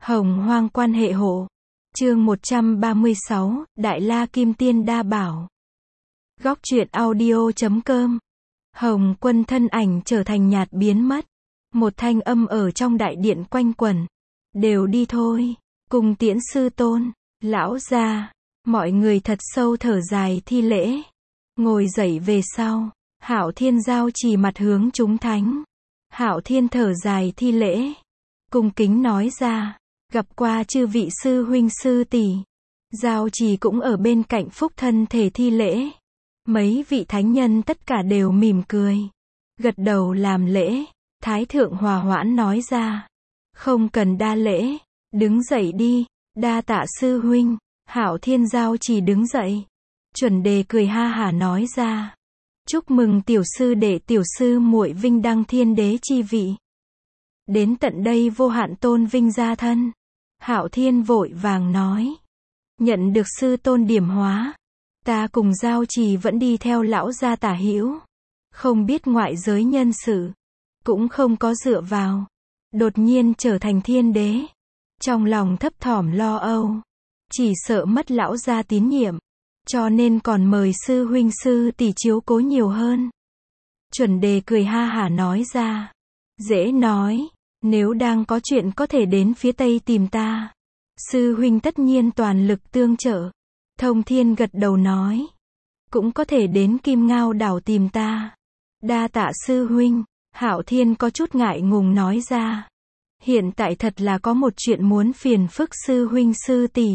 Hồng hoang quan hệ hộ. Chương 136, Đại La Kim Tiên Đa Bảo. Góc truyện audio.com. Hồng Quân thân ảnh trở thành nhạt biến mất. Một thanh âm ở trong đại điện quanh quẩn. Đều đi thôi, cùng tiễn sư tôn, lão gia. Mọi người thật sâu thở dài thi lễ. Ngồi dậy về sau, Hạo Thiên giao chỉ mặt hướng chúng thánh. Hạo Thiên thở dài thi lễ. Cung kính nói ra, gặp qua chư vị sư huynh sư tỷ. Giao trì cũng ở bên cạnh phúc thân thể thi lễ. Mấy vị thánh nhân tất cả đều mỉm cười. Gật đầu làm lễ. Thái thượng hòa hoãn nói ra. Không cần đa lễ. Đứng dậy đi. Đa tạ sư huynh. Hạo Thiên giao trì đứng dậy. Chuẩn đề cười ha hả nói ra. Chúc mừng tiểu sư đệ tiểu sư muội vinh đăng thiên đế chi vị. Đến tận đây vô hạn tôn vinh gia thân. Hạo Thiên vội vàng nói. Nhận được sư tôn điểm hóa. Ta cùng giao trì vẫn đi theo lão gia tả hữu. Không biết ngoại giới nhân sự. Cũng không có dựa vào. Đột nhiên trở thành thiên đế. Trong lòng thấp thỏm lo âu. Chỉ sợ mất lão gia tín nhiệm. Cho nên còn mời sư huynh sư tỷ chiếu cố nhiều hơn. Chuẩn đề cười ha hả nói ra. Dễ nói. Nếu đang có chuyện có thể đến phía tây tìm ta. Sư huynh tất nhiên toàn lực tương trợ. Thông Thiên gật đầu nói. Cũng có thể đến Kim Ngao đảo tìm ta. Đa tạ sư huynh. Hạo Thiên có chút ngại ngùng nói ra. Hiện tại thật là có một chuyện muốn phiền phức sư huynh sư tỷ.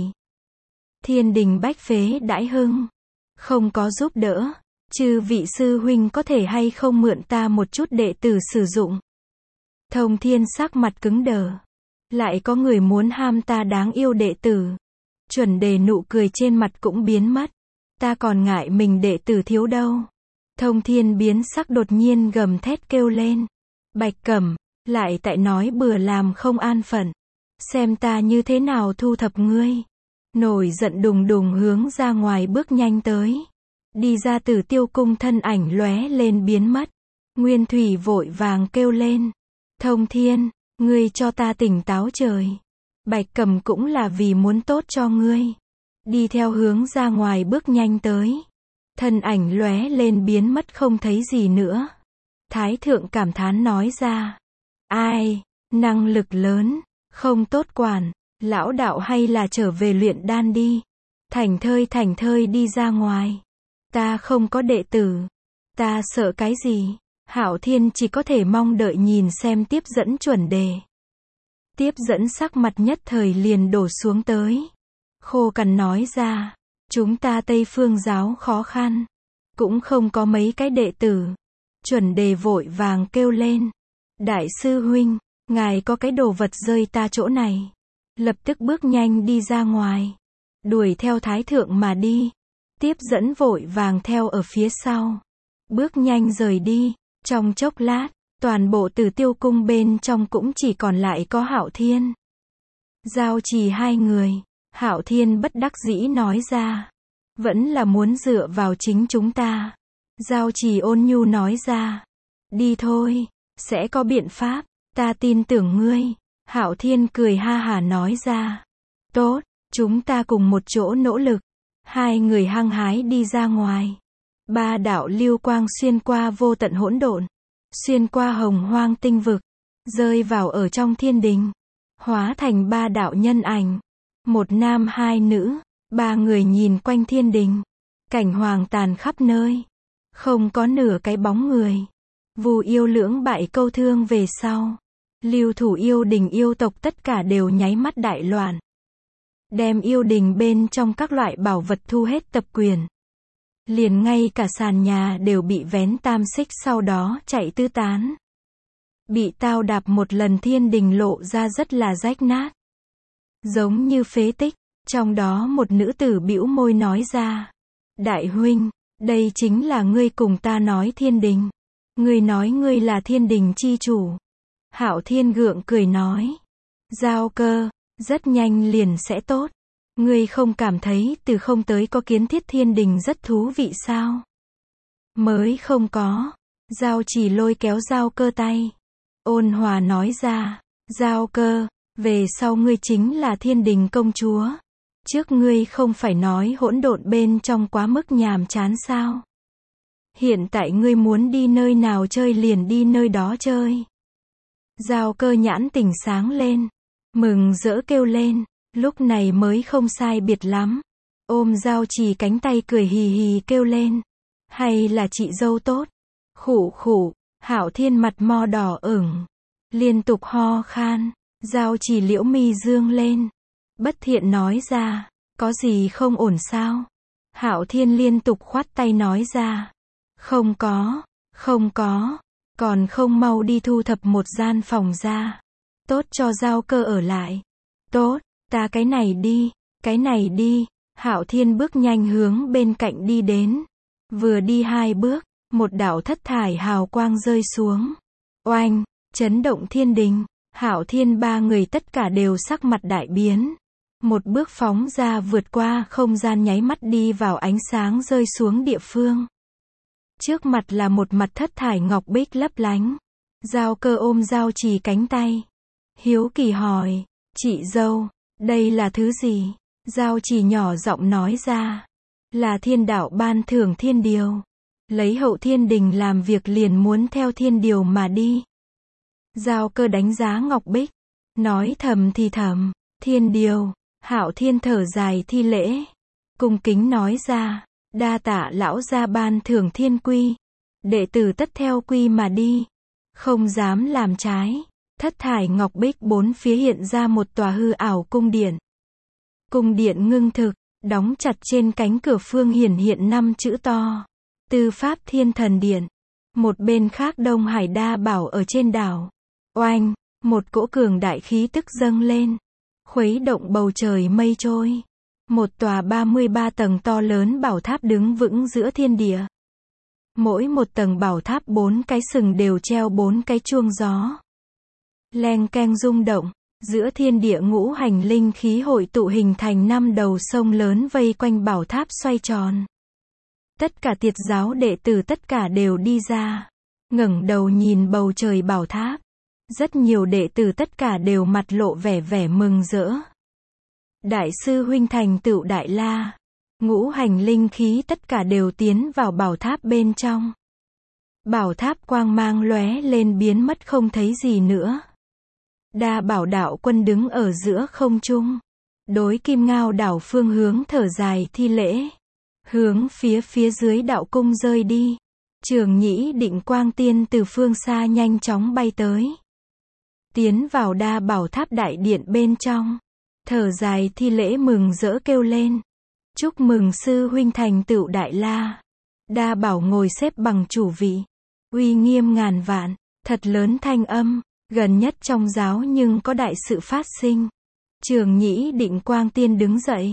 Thiên đình bách phế đãi hưng. Không có giúp đỡ. Chư vị sư huynh có thể hay không mượn ta một chút đệ tử sử dụng. Thông Thiên sắc mặt cứng đờ. Lại có người muốn ham ta đáng yêu đệ tử. Chuẩn đề nụ cười trên mặt cũng biến mất. Ta còn ngại mình đệ tử thiếu đâu. Thông Thiên biến sắc đột nhiên gầm thét kêu lên. Bạch Cẩm, lại tại nói bừa làm không an phận. Xem ta như thế nào thu thập ngươi. Nổi giận đùng đùng hướng ra ngoài bước nhanh tới. Đi ra Tử Tiêu cung thân ảnh lóe lên biến mất. Nguyên Thủy vội vàng kêu lên. Thông Thiên, ngươi cho ta tỉnh táo trời. Bạch Cẩm cũng là vì muốn tốt cho ngươi. Đi theo hướng ra ngoài bước nhanh tới. Thân ảnh lóe lên biến mất không thấy gì nữa. Thái thượng cảm thán nói ra. Ai, năng lực lớn, không tốt quản. Lão đạo hay là trở về luyện đan đi. Thảnh thơi đi ra ngoài. Ta không có đệ tử. Ta sợ cái gì? Hạo Thiên chỉ có thể mong đợi nhìn xem tiếp dẫn chuẩn đề. Tiếp dẫn sắc mặt nhất thời liền đổ xuống tới. Khô cằn nói ra. Chúng ta Tây Phương giáo khó khăn. Cũng không có mấy cái đệ tử. Chuẩn đề vội vàng kêu lên. Đại sư huynh, ngài có cái đồ vật rơi ta chỗ này. Lập tức bước nhanh đi ra ngoài. Đuổi theo thái thượng mà đi. Tiếp dẫn vội vàng theo ở phía sau. Bước nhanh rời đi. Trong chốc lát, toàn bộ Tử Tiêu cung bên trong cũng chỉ còn lại có Hạo Thiên. Giao trì hai người. Hạo Thiên bất đắc dĩ nói ra. Vẫn là muốn dựa vào chính chúng ta. Giao trì ôn nhu nói ra. Đi thôi, sẽ có biện pháp, ta tin tưởng ngươi. Hạo Thiên cười ha hả nói ra. Tốt, chúng ta cùng một chỗ nỗ lực. Hai người hăng hái đi ra ngoài. Ba đạo lưu quang xuyên qua vô tận hỗn độn. Xuyên qua hồng hoang tinh vực. Rơi vào ở trong thiên đình. Hóa thành ba đạo nhân ảnh. Một nam hai nữ. Ba người nhìn quanh thiên đình. Cảnh hoàng tàn khắp nơi. Không có nửa cái bóng người. Vu yêu lưỡng bại câu thương về sau. Lưu thủ yêu đình yêu tộc tất cả đều nháy mắt đại loạn. Đem yêu đình bên trong các loại bảo vật thu hết tập quyền. Liền ngay cả sàn nhà đều bị vén tam xích sau đó chạy tứ tán. Bị tao đạp một lần thiên đình lộ ra rất là rách nát. Giống như phế tích. Trong đó một nữ tử bĩu môi nói ra. Đại huynh, đây chính là ngươi cùng ta nói thiên đình. Ngươi nói ngươi là thiên đình chi chủ. Hạo Thiên gượng cười nói. Giao cơ, rất nhanh liền sẽ tốt. Ngươi không cảm thấy từ không tới có kiến thiết thiên đình rất thú vị sao? Mới không có. Giao chỉ lôi kéo giao cơ tay. Ôn hòa nói ra. Giao cơ, Về sau ngươi chính là thiên đình công chúa. Trước ngươi không phải nói hỗn độn bên trong quá mức nhàm chán sao? Hiện tại ngươi muốn đi nơi nào chơi liền đi nơi đó chơi. Giao Cơ nhãn tỉnh sáng lên, mừng rỡ kêu lên, lúc này mới không sai biệt lắm. Ôm Giao Trì cánh tay cười hì hì kêu lên, hay là chị dâu tốt. Khụ khụ, Hạo Thiên mặt mo đỏ ửng, liên tục ho khan. Giao Trì liễu mi dương lên, bất thiện nói ra, có gì không ổn sao? Hạo Thiên liên tục khoát tay nói ra, không có, còn không mau đi thu thập một gian phòng ra. Tốt cho Giao Cơ ở lại. Tốt, ta cái này đi. Hạo Thiên bước nhanh hướng bên cạnh đi đến. Vừa đi 2 bước, một đạo thất thải hào quang rơi xuống. Oanh, chấn động thiên đình. Hạo Thiên 3 người tất cả đều sắc mặt đại biến. Một bước phóng ra vượt qua không gian nháy mắt đi vào ánh sáng rơi xuống địa phương. Trước mặt là một mặt thất thải ngọc bích lấp lánh. Giao Cơ ôm Giao Trì cánh tay. Hiếu kỳ hỏi, chị dâu, đây là thứ gì? Giao Trì nhỏ giọng nói ra, là thiên đạo ban thưởng thiên điều. Lấy hậu thiên đình làm việc liền muốn theo thiên điều mà đi. Giao Cơ đánh giá ngọc bích, nói thầm thì thầm, thiên điều. Hạo Thiên thở dài thi lễ, cung kính nói ra, đa tạ lão gia ban thưởng thiên quy. Đệ tử tất theo quy mà đi, không dám làm trái. Thất thải ngọc bích 4 phía hiện ra một tòa hư ảo cung điện. Cung điện ngưng thực, đóng chặt trên cánh cửa phương hiển hiện 5 chữ to. Tư Pháp Thiên Thần Điện. Một bên khác Đông Hải Đa Bảo ở trên đảo. Oanh, một cỗ cường đại khí tức dâng lên, khuấy động bầu trời mây trôi. Một tòa 33 tầng to lớn bảo tháp đứng vững giữa thiên địa. Mỗi một tầng bảo tháp 4 cái sừng đều treo 4 cái chuông gió. Leng keng rung động, giữa thiên địa ngũ hành linh khí hội tụ hình thành 5 đầu sông lớn vây quanh bảo tháp xoay tròn. Tất cả tiệt giáo đệ tử tất cả đều đi ra, ngẩng đầu nhìn bầu trời bảo tháp. Rất nhiều đệ tử tất cả đều mặt lộ vẻ mừng rỡ. Đại sư huynh thành tựu Đại La. Ngũ hành linh khí tất cả đều tiến vào bảo tháp bên trong. Bảo tháp quang mang lóe lên biến mất không thấy gì nữa. Đa Bảo đạo quân đứng ở giữa không trung, đối Kim Ngao đảo phương hướng thở dài thi lễ, hướng phía dưới đạo cung rơi đi. Trường Nhĩ Định Quang Tiên từ phương xa nhanh chóng bay tới, tiến vào Đa Bảo tháp đại điện bên trong, thở dài thi lễ mừng rỡ kêu lên, chúc mừng sư huynh thành tựu Đại La. Đa Bảo ngồi xếp bằng chủ vị, uy nghiêm ngàn vạn, thật lớn thanh âm, gần nhất trong giáo nhưng có đại sự phát sinh. Trường Nhĩ Định Quang Tiên đứng dậy,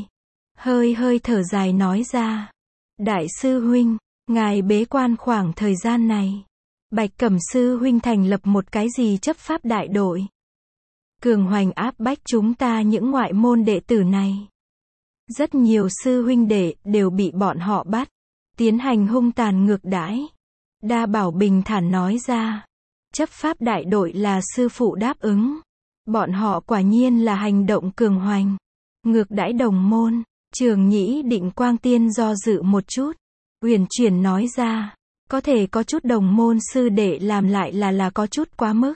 hơi thở dài nói ra, đại sư huynh, ngài bế quan khoảng thời gian này, Bạch Cẩm sư huynh thành lập một cái gì chấp pháp đại đội, cường hoành áp bách chúng ta những ngoại môn đệ tử này. Rất nhiều sư huynh đệ đều bị bọn họ bắt, tiến hành hung tàn ngược đãi. Đa Bảo bình thản nói ra, chấp pháp đại đội là sư phụ đáp ứng. Bọn họ quả nhiên là hành động cường hoành, ngược đãi đồng môn. Trường Nhĩ Định Quang Tiên do dự một chút, uyển chuyển nói ra, có thể có chút đồng môn sư đệ làm lại là có chút quá mức.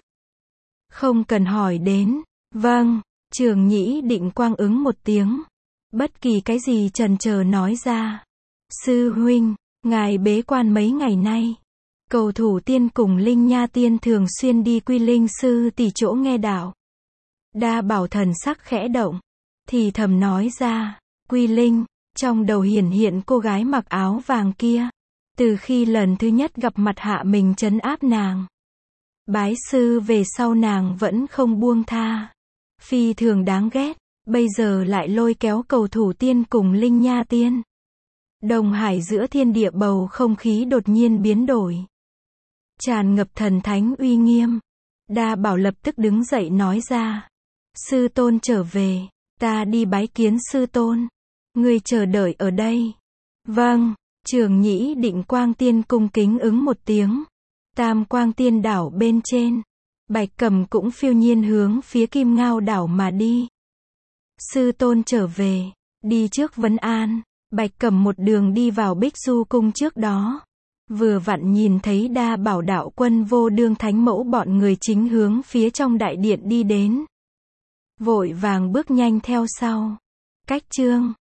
Không cần hỏi đến. Vâng, Trường Nhĩ Định Quang ứng một tiếng. Bất kỳ cái gì chần chờ nói ra. Sư huynh, ngài bế quan mấy ngày nay. Cầu Thủ Tiên cùng Linh Nha Tiên thường xuyên đi Quy Linh sư tỷ chỗ nghe đạo. Đa Bảo thần sắc khẽ động, thì thầm nói ra, Quy Linh, trong đầu hiện cô gái mặc áo vàng kia. Từ khi lần thứ nhất gặp mặt hạ mình trấn áp nàng, bái sư về sau nàng vẫn không buông tha, phi thường đáng ghét, bây giờ lại lôi kéo Cầu Thủ Tiên cùng Linh Nha Tiên. Đồng Hải giữa thiên địa bầu không khí đột nhiên biến đổi, tràn ngập thần thánh uy nghiêm. Đa Bảo lập tức đứng dậy nói ra, sư tôn trở về, ta đi bái kiến sư tôn, ngươi chờ đợi ở đây. Vâng. Trường Nhĩ Định Quang Tiên cung kính ứng một tiếng. Tam Quang Tiên đảo bên trên, Bạch Cẩm cũng phiêu nhiên hướng phía Kim Ngao đảo mà đi. Sư tôn trở về, đi trước vấn an. Bạch Cẩm một đường đi vào Bích Du cung trước đó. Vừa vặn nhìn thấy Đa Bảo đạo quân Vô Đương Thánh Mẫu bọn người chính hướng phía trong đại điện đi đến. Vội vàng bước nhanh theo sau. Cách chương